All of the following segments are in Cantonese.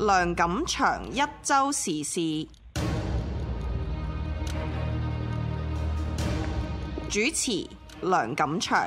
梁錦祥一周時事，主持梁錦祥。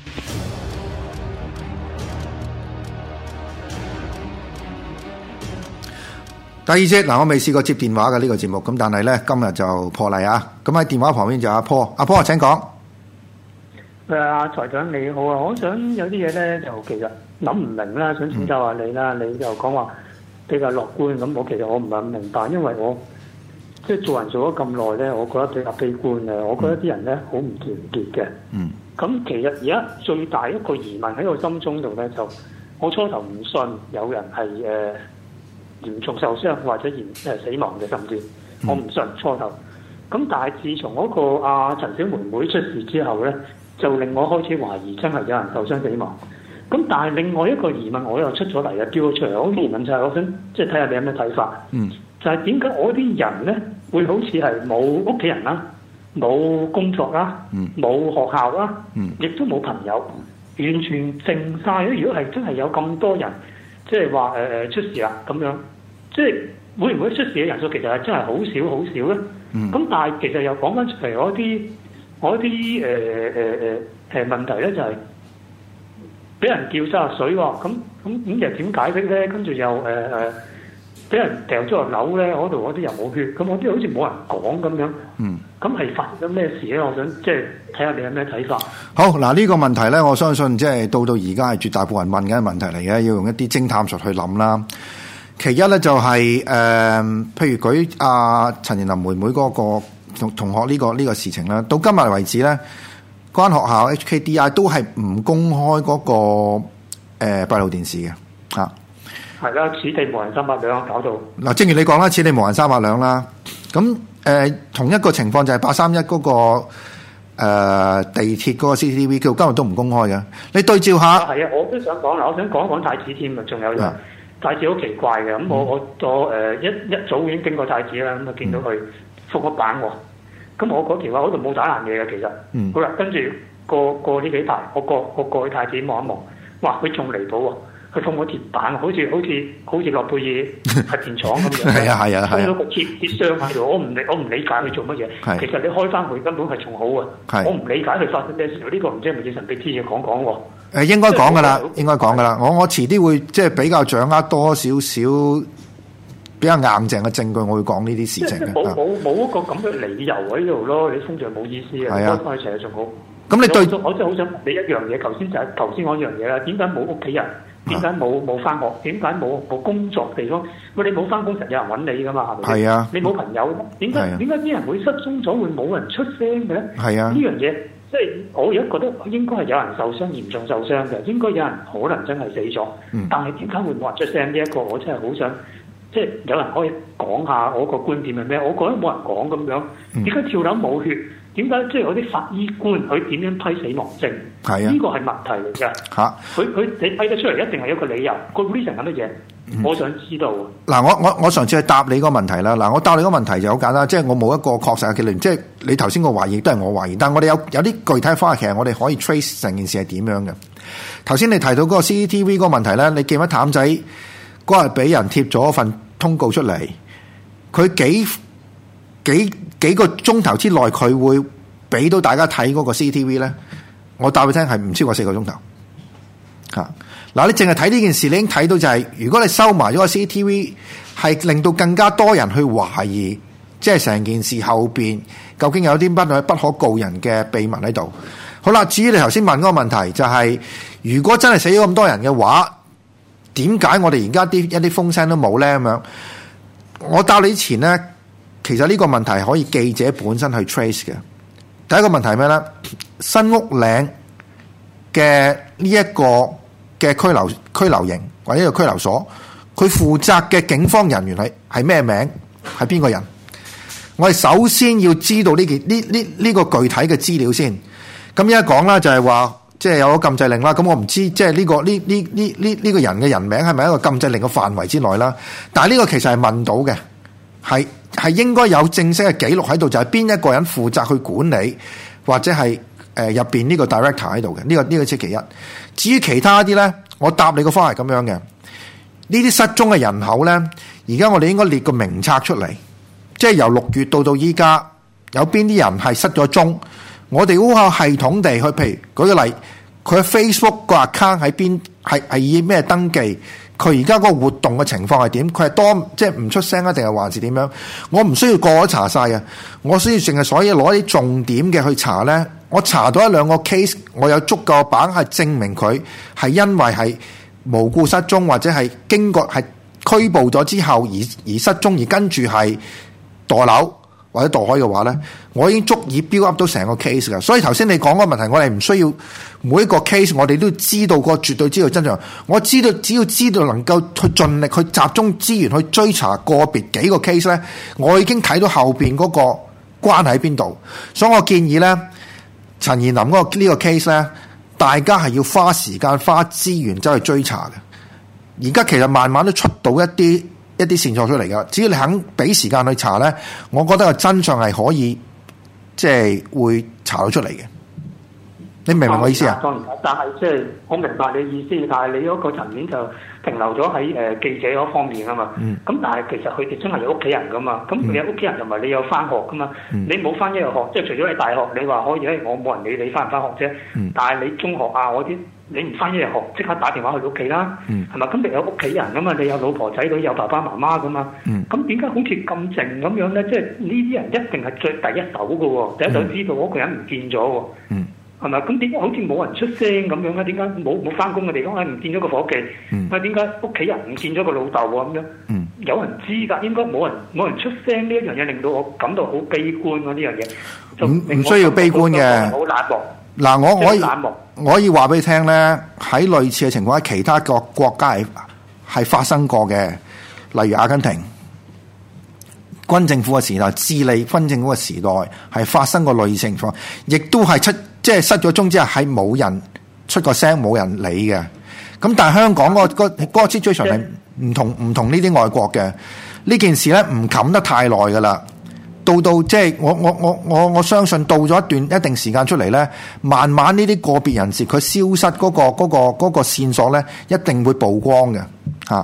第二節嗱，我未試過接電話嘅呢個節目，咁但係咧今日就破例啊！咁喺電話旁邊就阿坡，阿坡請講。 阿財長你好啊，我想有啲嘢咧就其實諗唔明啦，想請教下你啦。你就講話比較樂觀，咁我其實我唔係咁明白，因為我即係做人做咗咁耐咧，我覺得比較悲觀嘅。我覺得啲人咧好唔團結嘅。 嗯。 咁其實而家最大一個疑問喺我心中度咧，就我初頭唔信有人係嚴重受傷或者死亡嘅，甚至我唔信初頭。咁但係自從嗰個陳小妹妹出事之後咧，就令我開始懷疑真係有人受傷死亡。咁但係另外一個疑問我又出咗嚟啊，飆咗出嚟。我疑問就係我想即係睇下你有咩睇法。就係點解我啲人咧會好似係冇屋企人啦、冇工作啦、冇學校啦，亦都冇朋友，完全靜晒。如果係真係有咁多人，即係話出事啦咁樣，即係會唔會出事嘅人數其實係真係好少好少咧？咁但係其實又講翻出嚟我啲問題咧，就係俾人叫沙水喎，咁又點解釋咧？跟住又俾人掉咗落樓咧，嗰度嗰啲又冇血，咁嗰啲好似冇人講咁樣。咁係發生咗咩事咧？我想即係睇下你有咩睇法。 好嗱，呢個問題咧，我相信即係到而家係絕大部分人問嘅問題嚟嘅，要用一啲偵探術去諗啦。其一咧就係譬如舉陳彥霖妹妹嗰個同學呢個事情啦，到今日為止咧，嗰間學校 HKDI 都係唔公開嗰個閉路電視嘅嚇。係啦，此地無銀三百兩搞到嗱，正如你講啦，此地無銀三百兩啦。咁同一個情況就係831嗰個地鐵嗰個 CCTV，佢今日都唔公開嘅。你對照下，係啊，我都想講啦，我想講一講太子添啊，仲有太子好奇怪嘅。咁我一早已經經過太子啦，咁啊見到佢覆個板喎。咁我嗰條話嗰度冇打爛嘢嘅，其實。好啦，跟住過呢幾排，我過去太子望一望，哇！佢仲離譜喎。佢封個鐵板，好似諾貝爾核電廠咁樣。係啊，封咗個鐵箱喺度，我唔理解佢做乜嘢。其實你開翻佢根本係仲好啊。我唔理解佢發生咩事。呢個唔知係咪要神秘之嘢講喎？應該講噶啦，應該講噶啦。我遲啲會即係比較掌握多少少比較硬淨嘅證據，我會講呢啲事情嘅。冇一個咁嘅理由喺度咯，你封住冇意思嘅。開翻佢成日仲好。咁你對我真係好想問你一樣嘢，頭先講一樣嘢啦。點解冇屋企人？點解冇翻學？點解冇工作地方？喂，你冇翻工，實有人揾你噶嘛？係咪？係啊。你冇朋友，點解啲人會失蹤咗，會冇人出聲嘅咧？係啊。呢樣嘢即係我而家覺得應該係有人受傷，嚴重受傷嘅，應該有人可能真係死咗。但係點解會冇人出聲？呢一個我真係好想，即係有人可以講下我個觀點係咩？我覺得冇人講咁樣。點解跳樓冇血？點解即係嗰啲法醫官佢點樣批死亡證？係啊，呢個係問題嚟㗎。嚇，佢你批得出嚟一定係有個理由。個 reason 係乜嘢？我想知道。嗱，我上次去答你個問題啦。嗱，我答你個問題就好簡單，即係我冇一個確實嘅結論。即係你頭先個懷疑都係我懷疑，但係我哋有啲具體方法，其實我哋可以 trace 成件事係點樣嘅。頭先你提到嗰個 CCTV 嗰個問題咧，你記唔記得譚仔嗰日俾人貼咗份通告出嚟？佢幾個鐘頭之內，佢會俾到大家睇嗰個 CCTV 咧？我答你聽係唔超過4個鐘頭。嚇！嗱，你淨係睇呢件事，你已經睇到就係，如果你收埋咗個 CCTV，係令到更加多人去懷疑，即係成件事後邊究竟有啲乜不可告人嘅秘密喺度。好啦，至於你頭先問嗰個問題，就係如果真係死咗咁多人嘅話，點解我哋而家一啲風聲都冇咧？咁樣，我答你之前咧。其實呢個問題可以記者本身去 trace 嘅。第一個問題係咩咧？新屋嶺嘅呢一個嘅拘留營或者個拘留所，佢負責嘅警方人員係咩名？係邊個人？我哋首先要知道呢個具體嘅資料先。咁而家講啦，就係話即係有個禁制令啦。咁我唔知即係呢個人嘅人名係咪一個禁制令嘅範圍之內啦？但係呢個其實係問到嘅，係應該有正式嘅記錄喺度，就係邊一個人負責去管理，或者係入邊呢個 director 喺度嘅。呢個即係其一。至於其他啲咧，我答你個方係咁樣嘅。 呢啲失蹤嘅人口咧，而家我哋應該列個名冊出嚟，即係由6月到依家有邊啲人係失咗蹤，我哋好有系統地去，譬如舉個例，佢喺 Facebook 個 account 喺邊，係以咩登記？佢而家個活動嘅情況係點？佢係多即係唔出聲啊，定係還是點樣？我唔需要個個查晒啊，我需要淨係所以攞啲重點嘅去查咧。我查到1、2個 case， 我有足夠把握係證明佢係因為係無故失蹤，或者係經過係拘捕咗之後而失蹤，而跟住係墮樓或者墮海嘅話咧，我已經足以 build up 到成個 case 㗎。所以頭先你講個問題，我哋唔需要每一個 case， 我哋都知道個絕對知道真相。我知道只要知道能夠去盡力去集中資源去追查個別幾個 case 咧，我已經睇到後邊嗰個關係喺邊度。所以我建議咧，陳彥霖呢個 case 咧，大家係要花時間花資源走去追查嘅。而家其實慢慢都出到一啲線索出嚟㗎，只要你肯俾時間去查咧，我覺得個真相係可以即係會查到出嚟嘅。你明唔明我意思啊？ 當然，但係即係我明白你意思，但係你嗰個層面就停留咗喺記者嗰方面啊嘛。咁但係其實佢哋真係有屋企人噶嘛。咁你有屋企人同埋你有翻學噶嘛。你冇翻一日學，即係除咗你大學，你話可以我冇人理你翻唔翻學啫。但係你中學啊嗰啲，你唔翻一日學，即刻打電話去屋企啦。係咪？咁你有屋企人噶嘛？你有老婆仔女，有爸爸媽媽噶嘛？咁點解好似咁靜咁樣咧？即係呢啲人一定係最第一手噶喎，第一手知道嗰個人唔見咗喎。係咪？咁點解好似冇人出聲咁樣咧？點解冇翻工嘅地方唔見咗個伙計？點解屋企人唔見咗個老豆喎？咁樣有人知㗎，應該冇人出聲。呢一樣嘢令到我感到好悲觀喎。呢樣嘢唔需要悲觀嘅。 好冷漠。 嗱，我可以話俾你聽咧，喺類似嘅情況喺其他個國家係發生過嘅，例如阿根廷軍政府嘅時代、智利軍政府嘅時代係發生過類似情況，亦都係即係失咗蹤之後係冇人出個聲，冇人理嘅。咁但係香港嗰個 situation 係唔同呢啲外國嘅。呢件事咧唔冚得太耐噶啦，到即係我相信到咗一定時間出嚟咧，慢慢呢啲個別人士佢消失嗰個線索咧，一定會曝光嘅嚇。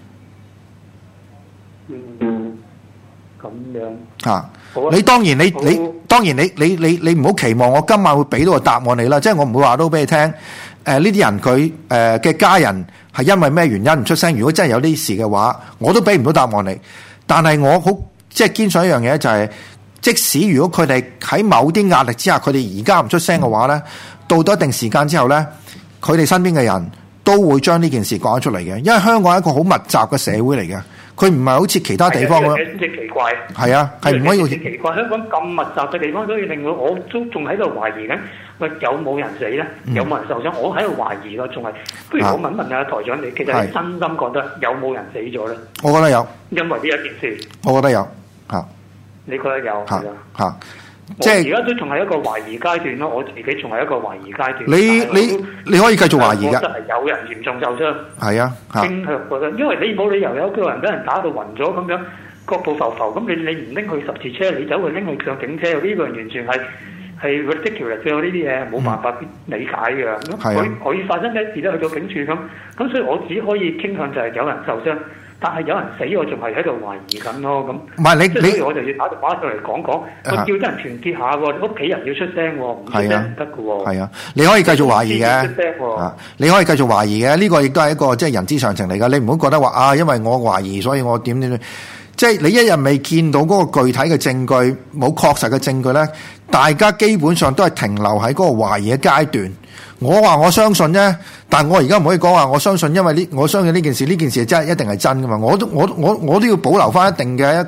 咁樣嚇。你當然你唔好期望我今晚會俾到個答案你啦，即係我唔會話到俾你聽。呢啲人佢嘅家人係因為咩原因唔出聲？如果真係有呢事嘅話，我都俾唔到答案你。但係我好即係堅信一樣嘢，就係即使如果佢哋喺某啲壓力之下，佢哋而家唔出聲嘅話咧，到咗一定時間之後咧，佢哋身邊嘅人都會將呢件事講出嚟嘅。因為香港係一個好密集嘅社會嚟嘅。佢唔係好似其他地方咁， 先至奇怪。係啊，係唔可以。 奇怪，香港咁密集嘅地方，所以令到我都仲喺度懷疑緊，喂，有冇人死咧？有冇人受傷？我喺度懷疑咯，仲係。不如我問問下台長，你其實你真心覺得有冇人死咗咧？ 我覺得有。 因為呢一件事。 我覺得有嚇。 你覺得有？ 嚇。 即係而家都仲係一個懷疑階段咯，我自己仲係一個懷疑階段。 你可以繼續懷疑㗎。 我覺得係有人嚴重受傷。 係啊， 傾向覺得，因為你冇理由有個人俾人打到暈咗咁樣，腳步浮浮，咁你唔拎去十字車，你走去拎去上警車，呢個完全係 ridiculous 嘅，呢啲嘢冇辦法理解嘅。咁佢發生咩事都去到警署咁所以我只可以傾向就係有人受傷。但係有人死，我仲係喺度懷疑緊咯。咁唔係所以我就要打電話上嚟講，我叫啲人團結下喎，屋企人要出聲喎，唔出聲唔得嘅喎。 係啊，你可以繼續懷疑嘅。你可以繼續懷疑嘅，呢個亦都係一個即係人之常情嚟㗎。你唔好覺得話啊，因為我懷疑，所以我點，即係你一日未見到嗰個具體嘅證據，冇確實嘅證據咧，大家基本上都係停留喺嗰個懷疑嘅階段。我話我相信啫，但我而家唔可以講話我相信，因為我相信呢件事真係一定係真噶嘛。我都要保留翻一定嘅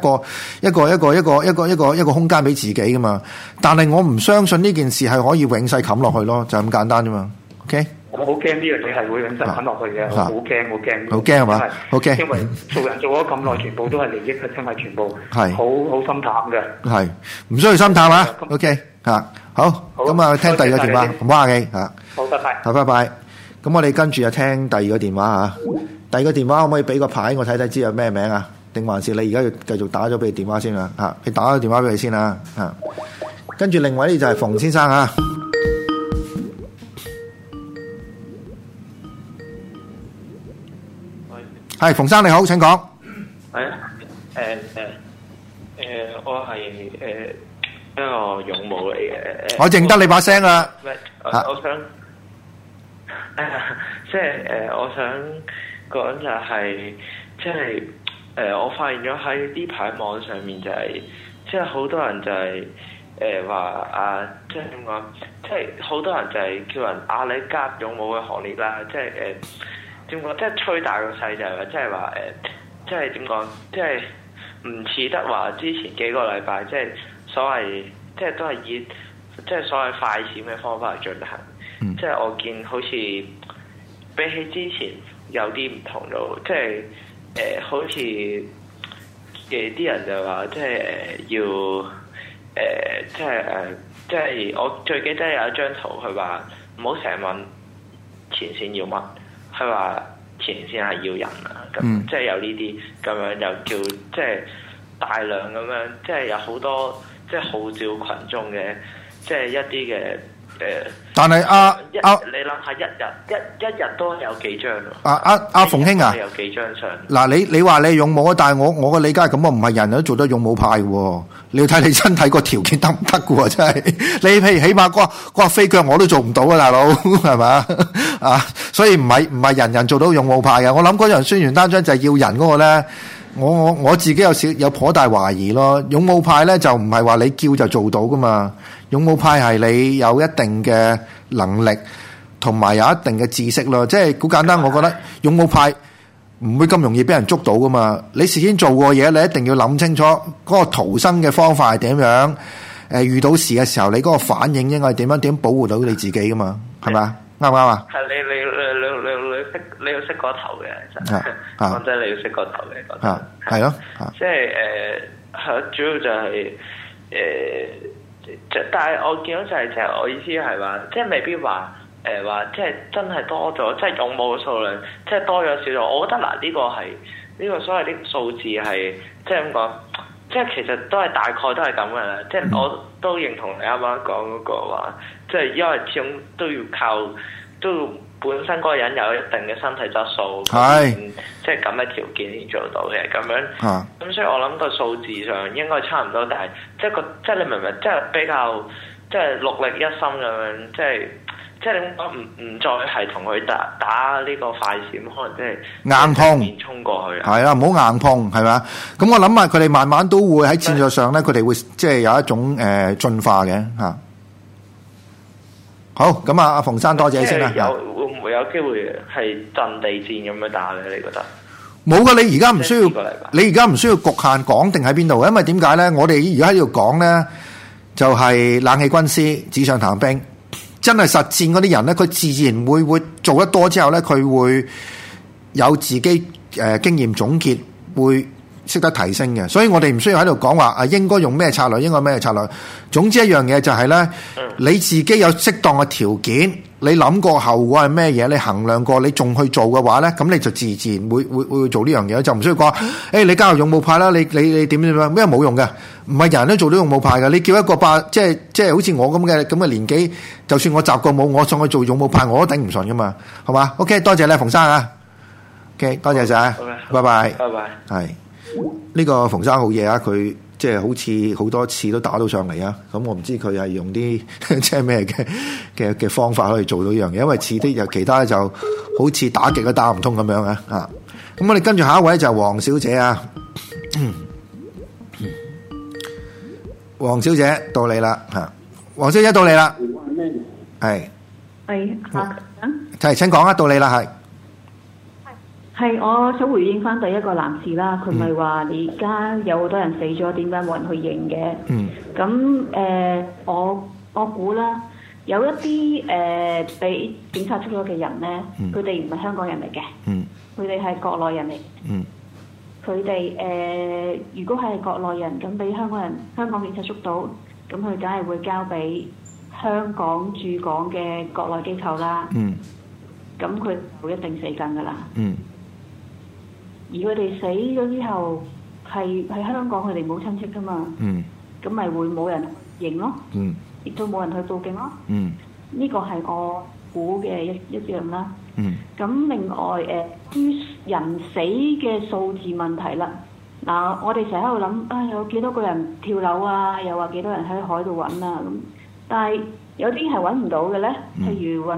一個空間俾自己噶嘛。但係我唔相信呢件事係可以永世冚落去咯，就係咁簡單啫嘛。OK。我好驚呢樣嘢係會永世冚落去嘅，好驚。好驚係嘛？好驚。因為做人做咗咁耐，全部都係利益嘅，真係全部係好心淡嘅。係唔需要心淡啊。OK 嚇。好，咁啊，聽第二個電話，唔好客氣嚇。好，拜拜。好，拜拜。咁我哋跟住就聽第二個電話嚇。第二個電話可唔可以俾個牌我睇睇知有咩名啊？定還是你而家要繼續打咗俾電話先啊？嚇，你打咗電話俾佢先啊。嚇，跟住另外呢就係馮先生啊。 係馮生你好，請講。 係我係一個勇武嚟嘅。 我認得你把聲啦。 我想我想講就係我發現咗喺呢排網上面就係好多人就係話點講？好多人就係叫人你加入勇武嘅行列啦，點講？吹大個勢就係話點講？唔似得話之前幾個禮拜所謂都係以所謂快閃嘅方法去進行。我見好似比起之前有啲唔同咯，好似啲人就話要我最記得有一張圖，佢話唔好成日問前線要乜，佢話前線係要人啊，咁有呢啲咁樣又叫大量咁樣，有好多號召群眾嘅一啲嘅。 但係你諗下一日都有幾張阿馮兄啊， 有幾張相。 嗱，你話你勇武，但係我嘅理解係咁，我唔係人人都做得勇武派喎。你要睇你身體個條件得唔得嘅喎，真係。你譬如起碼嗰個飛腳我都做唔到啊，大佬係咪啊？所以唔係人人做到勇武派嘅。我諗嗰樣宣傳單張就係要人嗰個咧，我自己有頗大懷疑咯。勇武派咧就唔係話你叫就做到噶嘛。勇武派係你有一定嘅能力，同埋有一定嘅知識咯。即係好簡單，我覺得勇武派唔會咁容易俾人捉到噶嘛。你事先做過嘢，你一定要諗清楚嗰個逃生嘅方法係點樣。遇到事嘅時候，你嗰個反應應該係點保護到你自己噶嘛？係咪啊？啱唔啱啊？ 係你要識嗰頭嘅，其實講真，你要識嗰頭嘅，講真係咯， 主要就係但係我見到就係我意思係話，未必話真係多咗，勇武嘅數量多咗少咗。我覺得呢個係呢個所謂啲數字係咁講，其實都係大概都係咁嘅啦。我都認同你啱啱講嗰個話，因為始終都要靠本身嗰個人有一定嘅身體質素，咁嘅條件先做到嘅咁樣。咁所以我諗個數字上應該差唔多，但係你明唔明？比較戮力一心咁樣，點講唔再係同佢打呢個快閃，可能硬碰衝過去。 係啊，唔好硬碰係咪？咁我諗下佢哋慢慢都會喺戰術上咧，佢哋會有一種進化嘅嚇。好，咁阿馮生多謝先啦。 會唔會有機會係陣地戰咁樣打咧？你覺得？ 冇噶，你而家唔需要，你而家唔需要局限講定喺邊度，因為點解咧？我哋而家喺度講咧，就係冷氣軍師、紙上談兵，真係實戰嗰啲人咧，佢自然會做得多之後咧，佢會有自己經驗總結，會識得提升嘅。所以我哋唔需要喺度講話應該用咩策略，應該咩策略。總之一樣嘢就係咧，你自己有適當嘅條件，你諗過後果係咩嘢，你衡量過，你仲去做嘅話咧，咁你就自然會做呢樣嘢，就唔需要講你加入勇武派啦，你點樣，因為冇用嘅，唔係人人都做到勇武派嘅。你叫一個即係好似我咁嘅年紀，就算我習過武，我上去做勇武派，我都頂唔順噶嘛，係嘛 ？OK， 多謝你，馮生啊。OK， 多謝晒，拜拜， 拜拜。 係呢個馮生好嘢啊，佢。即係好似好多次都打到上嚟啊！咁我唔知佢係用啲即係咩嘅方法可以做到呢樣嘢，因為遲啲有其他就好似打極都打唔通咁樣啊！咁我哋跟住下一位就係黃小姐啊，黃小姐到你啦嚇，黃小姐到你啦，係請講啊，到你啦係。 係，我想回應翻第一個男士啦，佢咪話而家有好多人死咗，點解冇人去認嘅？咁我估啦，有一啲俾警察捉咗嘅人咧，佢哋唔係香港人嚟嘅，佢哋係國內人嚟。佢哋如果係國內人，咁俾香港警察捉到，咁佢梗係會交俾香港駐港嘅國內機構啦。咁佢會一定死緊㗎啦。而佢哋死咗之後，係香港，佢哋冇親戚噶嘛，咁咪會冇人認咯，亦都冇人去報警咯。呢個係我估嘅一樣啦。 嗯。 咁另外於人死嘅數字問題啦。嗱，我哋成日喺度諗啊，有幾多個人跳樓啊？又話幾多人喺海度揾啊？咁，但係有啲係揾唔到嘅咧，譬如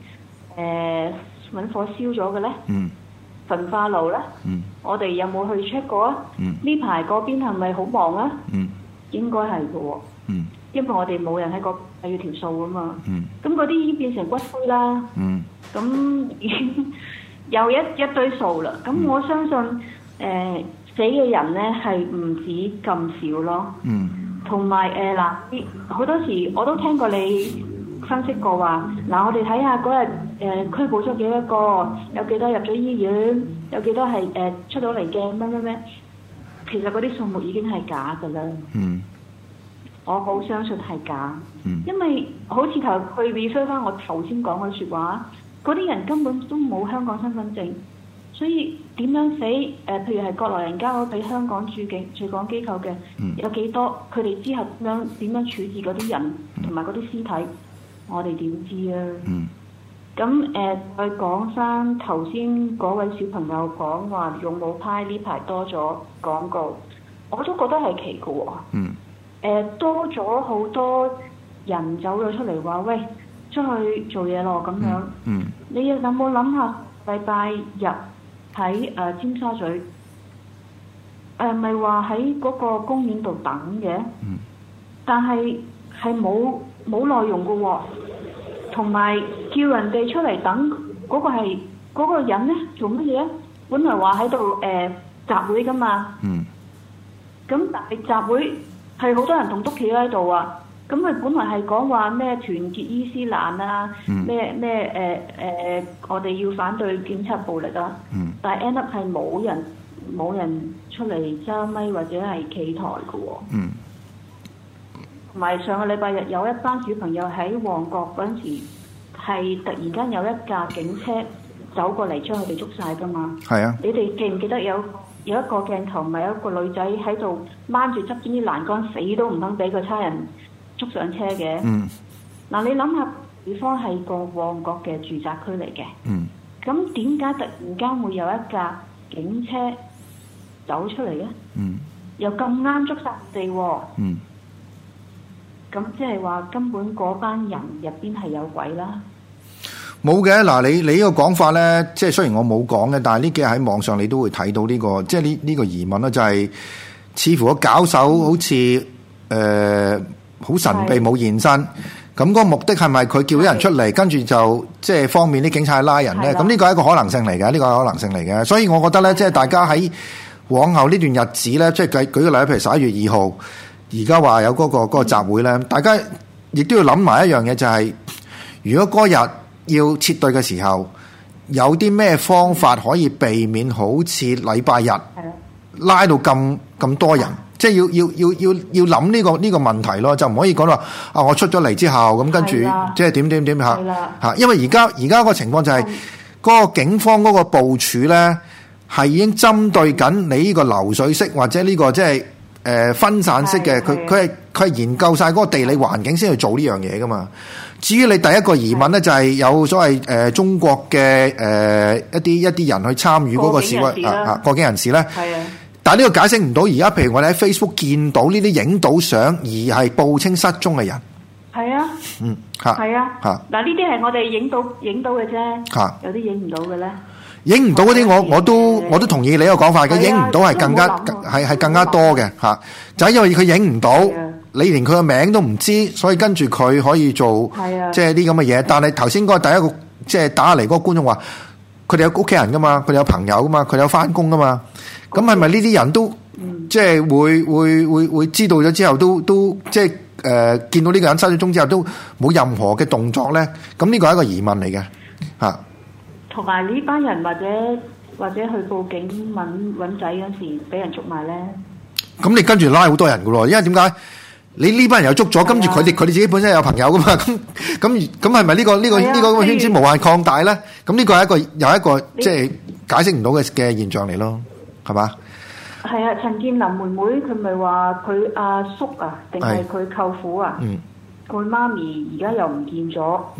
揾火燒咗嘅咧，焚化爐咧，我哋有冇去 check 過啊？呢排嗰邊係咪好忙啊？應該係嘅喎，因為我哋冇人喺嗰係要條數啊嘛。咁嗰啲已經變成骨灰啦。咁已經有一堆數啦。咁我相信死嘅人咧係唔止咁少咯。同埋嗱，好多時我都聽過你分析過話，嗱我哋睇下嗰日拘捕咗幾多個，有幾多入咗醫院，有幾多係出到嚟嘅咩？其實嗰啲數目已經係假㗎啦。我好相信係假。因為好似去 refer 翻我頭先講嘅説話，嗰啲人根本都冇香港身份證，所以點樣死？譬如係國內人交咗俾香港駐港機構嘅，有幾多？佢哋之後點樣處置嗰啲人同埋嗰啲屍體，我哋點知啊？咁再講翻頭先嗰位小朋友講話勇武派呢排多咗廣告，我都覺得係奇嘅喎。多咗好多人走咗出嚟話，喂，出去做嘢咯咁樣。你有冇諗下禮拜日喺尖沙咀咪話喺嗰個公園度等嘅？但係冇內容嘅喎。同埋叫人哋出嚟等嗰個係嗰個人咧做乜嘢？本來話喺度集會噶嘛。咁但係集會係好多人同督企喺度啊。咁佢本來係講話咩團結伊斯蘭啊，咩我哋要反對檢測暴力啊。但係 end up 係冇人出嚟揸咪或者係企台嘅喎。同埋上個禮拜日有一班小朋友喺旺角嗰陣時，係突然間有一架警車走過嚟將佢哋捉晒㗎嘛。係啊！你哋記唔記得有一個鏡頭，咪有一個女仔喺度掹住側邊啲欄杆，死都唔肯俾個差人捉上車嘅。嗱，你諗下，地方係個旺角嘅住宅區嚟嘅。咁點解突然間會有一架警車走出嚟咧？又咁啱捉晒佢哋喎。咁即係話根本嗰班人入邊係有鬼啦。 冇嘅，嗱你呢個講法咧，即係雖然我冇講嘅，但係呢幾日喺網上你都會睇到呢個，即係呢個疑問啦，就係似乎個搞手好似好神秘冇現身，咁個目的係咪佢叫啲人出嚟，跟住就即係方便啲警察拉人咧？咁呢個係一個可能性嚟嘅，呢個係可能性嚟嘅。所以我覺得咧，即係大家喺往後呢段日子咧，即係舉個例，譬如11月2號。而家話有嗰個集會咧，大家亦都要諗埋一樣嘢，就係如果嗰日要撤退嘅時候，有啲咩方法可以避免好似禮拜日拉到咁多人，即係要諗呢個問題咯，就唔可以講話啊！我出咗嚟之後咁跟住即係點嚇，因為而家個情況就係嗰個警方嗰個部署咧，係已經針對緊你呢個流水式或者呢個即係。分散式嘅，佢係研究晒嗰個地理環境先去做呢樣嘢噶嘛。至於你第一個疑問咧，就係有所謂中國嘅一啲人去參與嗰個示威過境人士咧。但係呢個解釋唔到，而家譬如我哋喺 Facebook 見到呢啲影到相而係報稱失蹤嘅人。係啊。係啊。嗱呢啲係我哋影到嘅啫。有啲影唔到嘅咧。影唔到嗰啲我都同意你個講法嘅，影唔到係更加係更加多嘅嚇，就係因為佢影唔到，你連佢個名都唔知，所以跟住佢可以做即係啲咁嘅嘢。但係頭先嗰個第一個即係打嚟嗰個觀眾話，佢哋有屋企人噶嘛，佢哋有朋友噶嘛，佢哋有翻工噶嘛，咁係咪呢啲人都即係會知道咗之後都即係見到呢個人失咗蹤之後都冇任何嘅動作咧？咁呢個係一個疑問嚟嘅嚇。 同埋呢班人或者去報警揾仔嗰時俾人捉埋咧，咁你跟住拉好多人噶咯，因為點解你呢班人又捉咗，跟住佢哋自己本身有朋友噶嘛，咁係咪呢個圈子無限擴大咧？咁呢個係一個即係解釋唔到嘅現象嚟咯，係嘛？ 係啊，陳建林妹妹佢咪話佢阿叔啊，定係佢舅父啊？佢媽咪而家又唔見咗。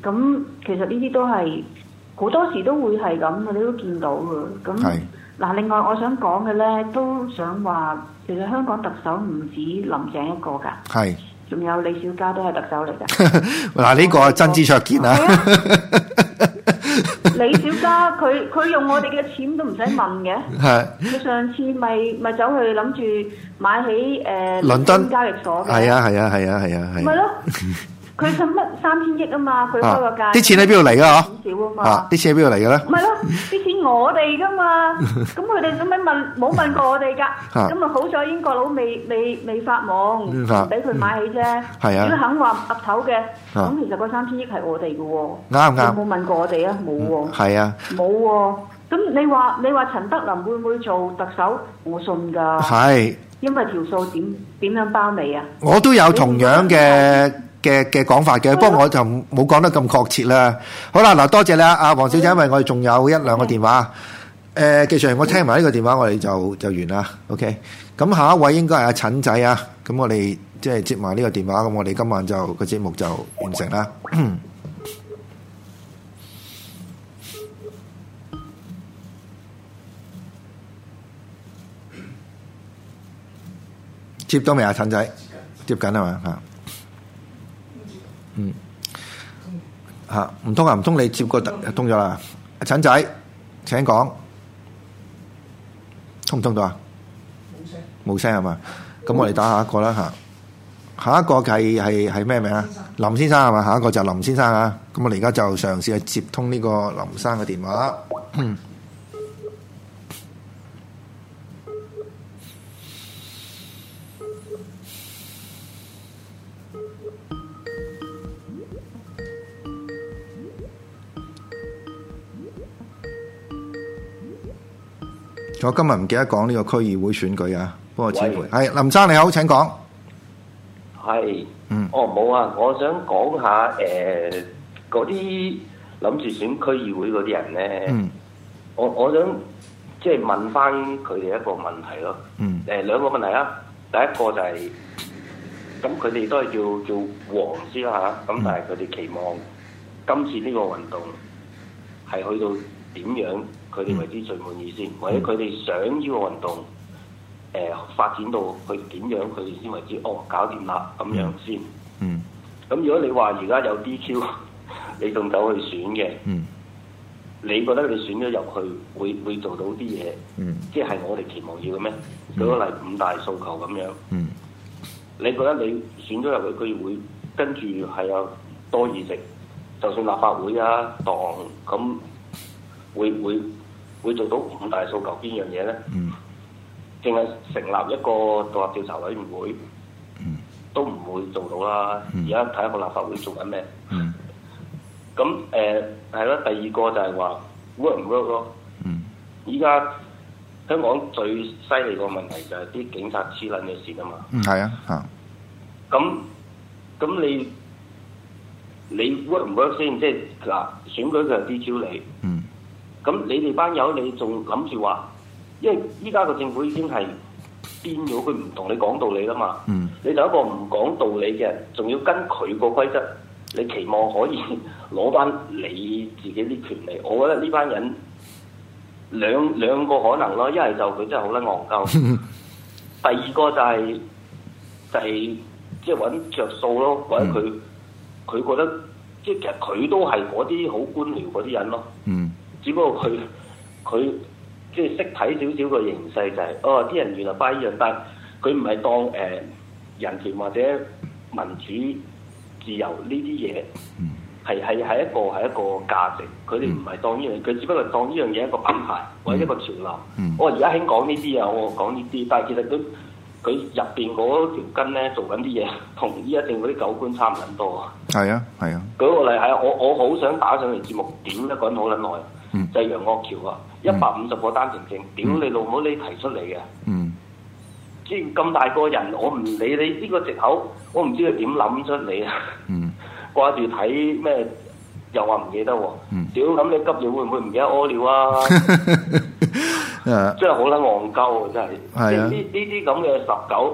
咁其實呢啲都係好多時都會係咁嘅，你都見到嘅。咁嗱，另外我想講嘅咧，都想話其實香港特首唔止林鄭一個㗎。係。仲有李小加都係特首嚟㗎。 嗱，呢個係真知灼見啊！ 李小加佢用我哋嘅錢都唔使問嘅。係。佢上次咪走去諗住買起倫敦交易所嘅。 係啊。 咪咯。佢使乜3000億啊嘛？佢開個價。 啲錢喺邊度嚟㗎？嗬。 少啊嘛。 啲錢喺邊度嚟嘅咧？ 咪咯，啲錢我哋㗎嘛。咁佢哋做咩冇問過我哋㗎？咁啊好在英國佬未發夢，唔俾佢買起啫。係啊。如果肯話岌頭嘅，咁其實嗰3000億係我哋嘅喎。啱。有冇問過我哋啊？冇喎。係啊。冇喎。咁你話陳德霖會唔會做特首？我信㗎。係。因為條數點樣包尾啊？我都有同樣嘅講法嘅，不過我就冇講得咁確切啦。好啦，嗱，多謝你啊，黃小姐，因為我哋仲有1-2個電話。技術員，我聽埋呢個電話，我哋就完啦。OK，咁下一位應該係阿陳仔啊。咁我哋即係接埋呢個電話，咁我哋今晚就個節目就完成啦。接到未啊，陳仔？接緊係嘛嚇？唔通啊？唔通你接過通咗啦？陳仔，請講，通唔通到啊？冇聲係嘛？咁我哋打下一個啦嚇。下一個係咩名啊？林先生係嘛？下一個就係林先生啊。咁我哋而家就嘗試去接通呢個林生嘅電話。我今日唔記得講呢個區議會選舉啊，幫我支援。係林生你好，請講。 係，冇啊，我想講下嗰啲諗住選區議會嗰啲人咧，我想即係問翻佢哋一個問題咯。兩個問題啊，第一個就係、是，咁佢哋都係叫黃絲啦嚇，咁但係佢哋期望今次呢個運動係去到點樣？佢哋為之最滿意先，或者佢哋想呢個運動發展到去點樣，佢哋先為之搞掂啦咁樣先。咁如果你話而家有 DQ，你仲走去選嘅，你覺得你選咗入去會做到啲嘢？即係我哋期望要嘅咩？舉個例5大訴求咁樣。你覺得你選咗入去區議會，跟住係有多議席，就算立法會啊當咁會做到5大訴求邊樣嘢咧？淨係成立一個獨立調查委員會，都唔會做到啦。而家睇下個立法會做緊咩？咁係咯。第二個就係話 work 唔 work 咯。依家香港最犀利個問題就係啲警察黐撚嘅線啊嘛。係啊，嚇。咁你 work 唔 work 先？即係嗱，選舉佢係 DQ你。咁你哋班友，你仲諗住話，因為依家個政府已經係癲咗，佢唔同你講道理啦嘛。你就一個唔講道理嘅人，仲要跟佢個規則，你期望可以攞翻你自己啲權利？我覺得呢班人兩個可能咯，一係就佢真係好撚戇鳩，第二個就係即係揾着數咯，或者佢覺得即係其實佢都係嗰啲好官僚嗰啲人咯。只不過佢即係識睇少少個形勢就係、啲人原來拜依樣，但係佢唔係當人權或者民主自由呢啲嘢係一個價值，佢哋唔係當呢樣，佢只不過當呢樣嘢一個品牌或者一個潮流。我而家興講呢啲啊，我講呢啲，但係其實佢入邊嗰條根咧做緊啲嘢，同依家政府啲狗官差唔多啊。係啊。舉個例係我好想打上嚟節目點一個人好撚耐。就係楊岳橋啊，150個單程證，屌你老母你提出嚟嘅，即係咁大個人，我唔理你呢個藉口，我唔知佢點諗出嚟啊！掛住睇咩，又話唔記得喎，屌咁你急尿會唔會唔記得屙尿啊？真係好撚戇鳩啊！真係，即係呢啲咁嘅19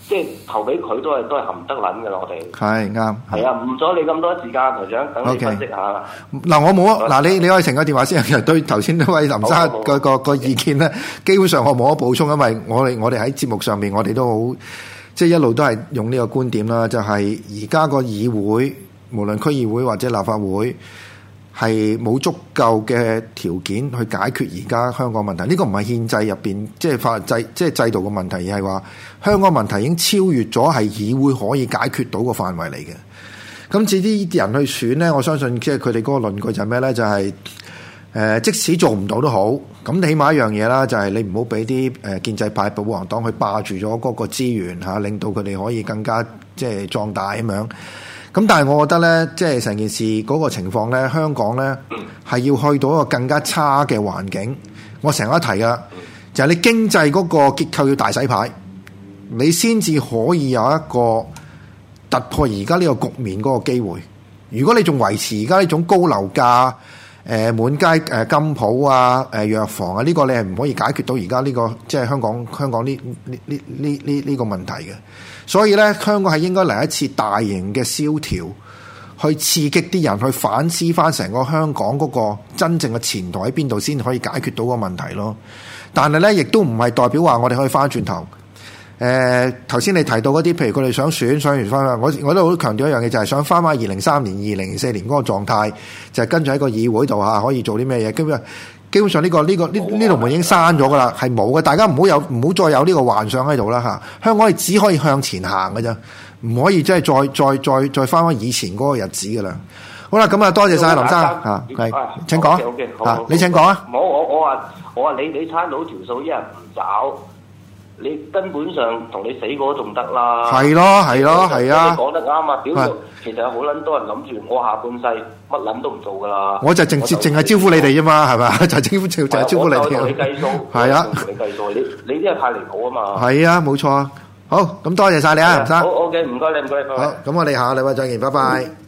即係投俾佢都係含得撚嘅啦，我哋係啱。 係啊，唔阻你咁多時間，台長，等你分析下。 嗱，我冇啊。嗱，你可以停個電話先。其實對頭先呢位林生個意見咧，基本上我冇得補充，因為我哋喺節目上面，我哋都好即係一路都係用呢個觀點啦，就係而家個議會，無論區議會或者立法會，係冇足夠嘅條件去解決而家香港問題。呢個唔係憲制入邊即係法制即係制度嘅問題，而係話香港問題已經超越咗係議會可以解決到個範圍嚟嘅。咁至啲人去選咧，我相信即係佢哋嗰個論據就係咩咧？就係、即使做唔到都好，咁起碼一樣嘢啦，就係你唔好俾啲建制派保皇黨去霸住咗嗰個資源嚇，令到佢哋可以更加即係壯大咁樣。咁但係我覺得咧，即係成件事嗰個情況咧，香港咧係要去到一個更加差嘅環境。我成日都提噶，就係你經濟嗰個結構要大洗牌，你先至可以有一個突破而家呢個局面嗰個機會。如果你仲維持而家呢種高樓價、滿街金鋪啊、藥房啊，呢個你係唔可以解決到而家呢個即係香港呢個問題嘅。所以咧，香港係應該嚟一次大型嘅蕭條，去刺激啲人去反思翻成個香港嗰個真正嘅前途喺邊度，先可以解決到個問題咯。但係咧，亦都唔係代表話我哋可以翻轉頭。頭先你提到嗰啲，譬如佢哋想選完翻，我都好強調一樣嘢，就係想翻翻2003年、2004年嗰個狀態，就係跟住喺個議會度嚇可以做啲咩嘢。基本上呢度門已經閂咗噶啦，係冇嘅。大家唔好再有呢個幻想喺度啦嚇。香港係只可以向前行嘅啫，唔可以即係再翻翻以前嗰個日子噶啦。好啦，咁啊多謝晒林生嚇，係請講嚇，你請講啊。 我話你攤到條數，一人唔找，你根本上同你死過仲得啦。係咯，係啊。你講得啱啊，表示其實有好撚多人諗住我下半世乜撚都唔做噶啦。我就淨係招呼你哋啫嘛，係咪？就係招呼你哋。我同你計數，係啊，同你計數，你啲係太離譜啊嘛。係啊，冇錯。好，咁多謝晒你啊，林生。好 OK，唔該你。好，咁我哋下個禮拜再見，拜拜。